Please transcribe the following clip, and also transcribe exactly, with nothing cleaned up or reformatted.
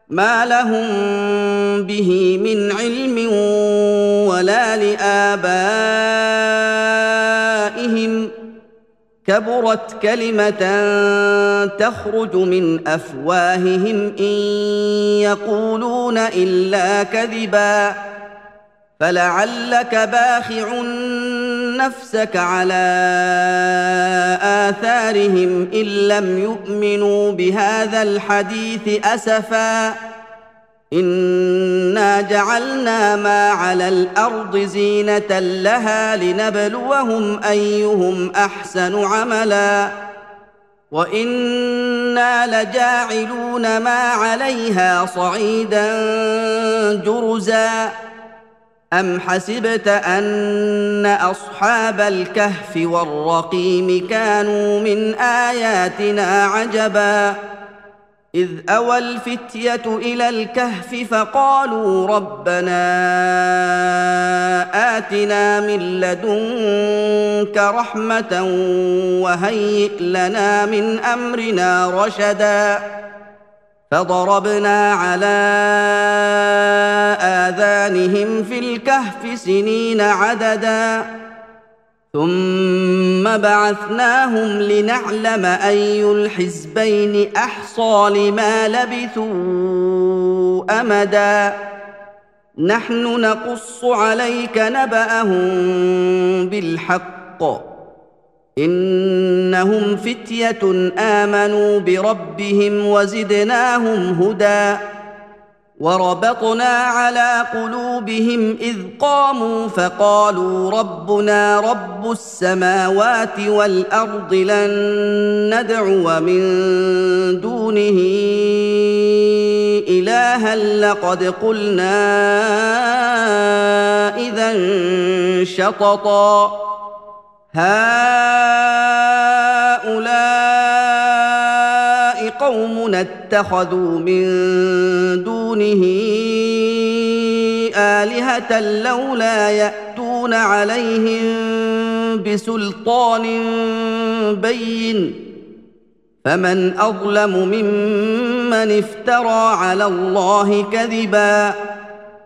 ما لهم به من علم ولا لآبائهم كبرت كلمة تخرج من أفواههم إن يقولون إلا كذبا فلعلك باخع نفسك على آثارهم إن لم يؤمنوا بهذا الحديث أسفا إنا جعلنا ما على الأرض زينة لها لنبلوهم أيهم أحسن عملا وإنا لجاعلون ما عليها صعيدا جرزا أم حسبت أن أصحاب الكهف والرقيم كانوا من آياتنا عجبا إذ أوى الفتية إلى الكهف فقالوا ربنا آتنا من لدنك رحمة وهيئ لنا من أمرنا رشدا فضربنا على آذانهم في الكهف سنين عددا ثم بعثناهم لنعلم أي الحزبين أحصى لما لبثوا أمدا نحن نقص عليك نبأهم بالحق إنهم فتية آمنوا بربهم وزدناهم هدى وربطنا على قلوبهم إذ قاموا فقالوا ربنا رب السماوات والأرض لن ندعو من دونه إلها لقد قلنا إذا شططا هؤلاء قومنا اتخذوا من دونه آلهة لولا يأتون عليهم بسلطان بين فمن أظلم ممن افترى على الله كذبا